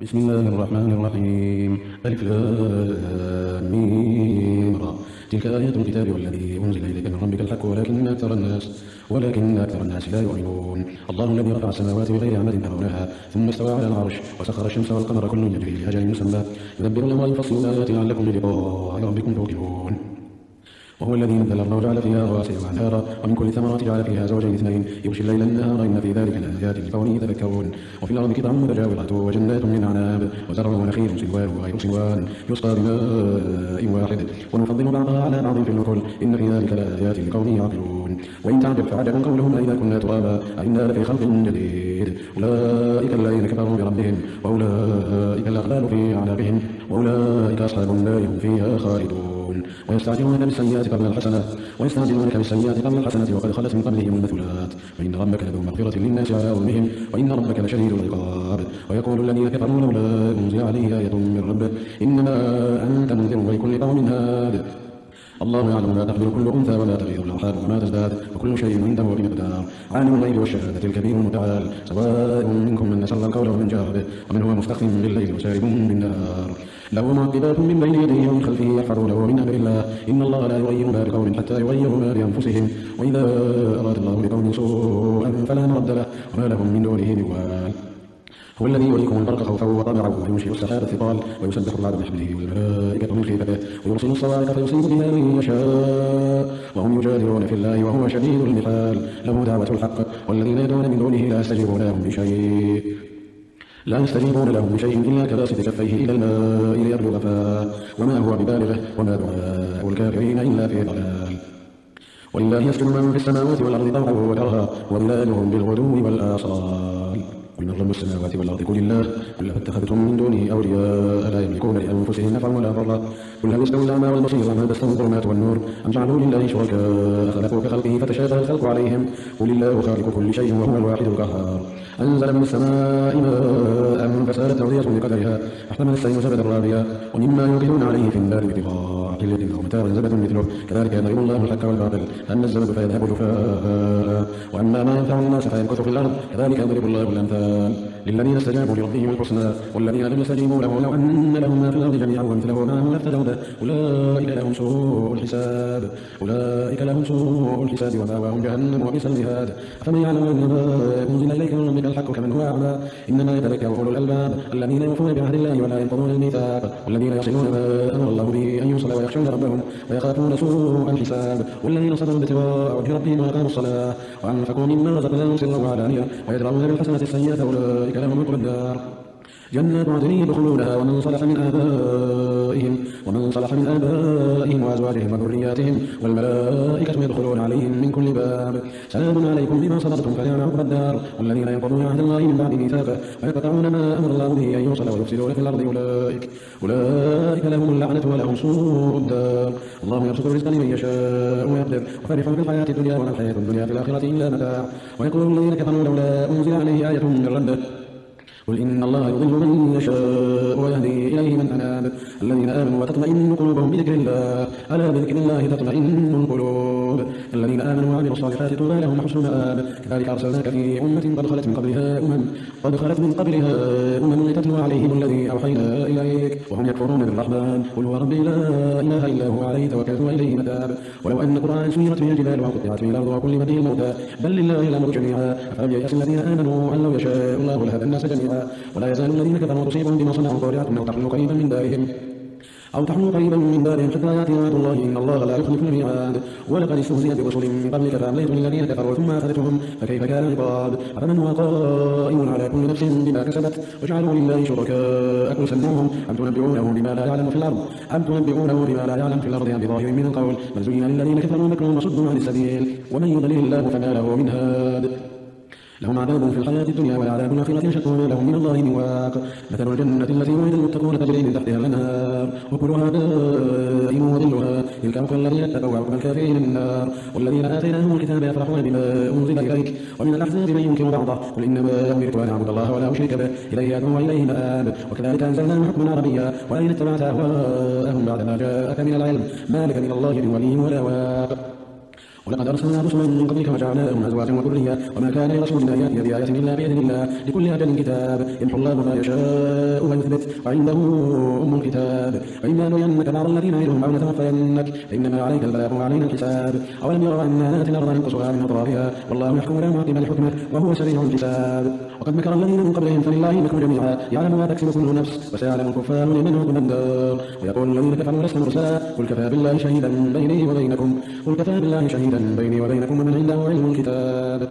بسم الله الرحمن الرحيم. ألف لام ميم را. تلك آيات الكتاب والذي أنزل إليك من ربك الحق ولكن أكثر الناس لا يؤمنون. الله الذي رفع السماوات بغير عمد ترونها ثم استوى على العرش وسخر الشمس والقمر كل يجري لأجل مسمى يدبر الأمر يفصل الآيات لعلكم بلقاء ربكم توقنون. وهو الذي نزل الأرض وجعل فيها رواسي وأنهارا ومن كل الثمرات جعل فيها زوجين اثنين يغشي الليل النهار إن في ذلك لآيات لقوم يتفكرون. وفي الأرض قطع متجاورات وجنات من أعناب وزرع ونخيل صنوان وغير صنوان يسقى بماء واحد ونفضل بعضها على بعض في النخل إن في ذلك لآيات لقوم يعقلون. وإن تعجب فعجب قولهم أئذا كنا ترابا أئنا لفي خلق جديد أولئك الذين كفروا بربهم وأولئك الأغلال في أعناقهم وأولئك أصحاب النار هم فيها خالدون. ويستعجلونك بالسيئات قبل الحسنة وقد خلت من قبلهم المثلات وإن ربك لذو مغفرة للناس على ظلمهم وإن ربك لشديد العقاب. ويقول الذين كفروا لولا أنزل عليه آية من ربه إنما أنت منذر ولكل قوم هاد. الله يعلم ما تحمل كل أنثى وما تغيظ الأرحام وما تزداد وكل شيء عنده بمقدار. عالم الغيب والشهادة الكبير المتعال سواء منكم من أسر القول ومن جهر به ومن هو مستخف بالليل وسارب بالنهار له معقبات من بين يديه ومن خلفه يحفظونه من أمر الله إن الله لا يغير ما بقوم حتى يغيروا ما بأنفسهم وإذا أراد الله بقوم سوءا فلا مرد له وما لهم من دونه من وال. هو الذي يريكم البرق خوفا وطمعا وينشئ السحاب الثقال ويسبح الرعد بحمده والملائكة من خيفته ويرسل الصواعق فيصيب بها من يشاء وهم يجادلون في الله وهو شديد المحال له دعوة الحق والذين يدعون من دونه لا يستجيبون لهم بشيء إلا كباسط كفيه إلى الماء ليبلغ فاه وما هو ببالغه وما دعاء الكافرين إلا في ضلال. ولله يسجد من في السماوات والأرض طوعا وكرها وظلالهم بالغدو والآصال. قل من رب السماوات والأرض قل الله قل فاتخذتم من دونه أولياء لا يملكون لأنفسهم نفعا ولا ضرا قل هل يستوي الأعمى والبصير أم هل تستوي الظلمات والنور أم جعلوا لله شركاء خلقوا كخلقه فتشابه الخلق عليهم قل الله خالق كل شيء وهو الواحد القهار. أنزل من السماء ماء فسالت أودية بقدرها فاحتمل السيل زبدا رابيا ومما يوقدون عليه في النار ابتغاء حلية أو متاع زبد مثله كذلك يضرب الله الحق والباطل فأما الزبد فيذهب جفاء وأما ما ينفع الناس فيمكث في الأرض كذلك يضرب الله الأمثال للذين استجابوا لربهم الحسنى والذين لم يستجيبوا له لو أن لهم ما في الأرض جميعا ومثله معه لافتدوا به أولئك لهم سوء الحساب ومأواهم جهنم وبئس المهاد. أفمن يعلم أنما أنزل إليك من ربك الحق كمن هو أعمى إنما يتذكر أولو الألباب الذين يوفون بعهد الله ولا ينقضون الميثاق والذين يصلون ما أمر الله به أن يوصل ويخشون ربهم ويخافون سوء الحساب والذين صبروا ابتغاء وجه ربهم وأقاموا الصلاة وأنفقوا مما رزقناهم سرا وعلانية ويدرؤون بالحسنة السيئة أولئك لهم عقبى الدار جنات عدن يدخلونها ومن صلح من آبائهم وأزواجهم وذرياتهم والملائكة يدخلون عليهم من كل باب سلام عليكم بما صبرتم فنعم عقبى الدار. والذين ينقضون عهد الله من بعد ميثاقه ويقطعون ما أمر الله به أن يوصل ويفسدون في الأرض أولئك لهم اللعنة ولهم سوء الدار. الله يبسط الرزق لمن يشاء ويقدر وفرحوا بالحياة الدنيا وما الحياة الدنيا في الآخرة إلا متاع. ويقول الذين كفروا لولا أنزل عليه آية من ربه قل إن الله يضل من يشاء ويهدي إليه من أناب الذين آمنوا وتطمئن قلوبهم بذكر الله ألا بذكر الله تطمئن القلوب الذين آمنوا وعملوا الصالحات طوبى لهم وحسن مآب. كذلك أرسلناك في أمة قد خلت من قبلها أمم لتتلو عليهم الذي أوحينا إليك وهم يكفرون بالرحمن قل هو ربي لا إله إلا هو عليه توكلت وإليه متاب. ولو أن قرآن سيرت به الجبال وقطعت به الأرض وكلم به الموتى بل لله الأمر جميعا أفلم ييأس الذين آمنوا أن لو يشاء الله لهدى الناس جميعا. ولا يزال الذين كفروا تصيبهم بما صنعوا قارعة أو تحل قريبا من دارهم حتى يأتي وعد الله إن الله لا يخلف الميعاد. ولقد استهزئ برسل من قبلك فأمليت للذين كفروا ثم أخذتهم فكيف كان عقاب. أفمن هو قائم على كل نفس بما كسبت وجعلوا لله شركاء قل سموهم أم تنبئونه بما لا يعلم في الأرض أم بظاهر من القول بل زين للذين كفروا مكرهم وصدوا عن السبيل ومن يضلل الله فما له من هاد. لهم عذاب في الحياة الدنيا والعذاب الآخرة أشق وما لهم من الله من واق. مثل الجنة التي وعد المتقون تجري من تحتها الأنهار وكلها دائم وظلها تلك عقبى الذين اتقوا وعقبى الكافرين النار. والذين آتيناهم الكتاب يفرحون بما أنزل إليك ومن الأحزاب من ينكر بعضه قل إنما أمرت أن أعبد الله ولا أشرك به إليه أدعو وإليه مآب. وكذلك أنزلناه حكما عربيا ولئن اتبعت أهواءهم بعد ما جاءك من العلم ما لك من الله من ولي ولا واق. ولقد أرسلنا رسلا من قبلك وجعلناهم أزواجا وذرية وما كان لرسول أن يأتي بآية إلا بإذن الله لكل أجل كتاب يمحو الله ما يشاء ويثبت وعنده أم الكتاب وإما نرينك بعض الذين نعدهم أو نتوفينك فإنما عليك البلاغ وعلينا الحساب أولم يروا أنا نأتي الأرض ننقصها من أطرافها والله يحكم لا معقب لحكمه وهو سريع الحساب وقد مكر الذين من قبلهم فلله المكر جميعا يعلم ما تكسب كل نفس وسيعلم الكفار لمن عقب الدار ويقول الذين كفروا لست مرسلا قل كفى بالله شهيدا بيني وبينكم ومن عنده علم الكتاب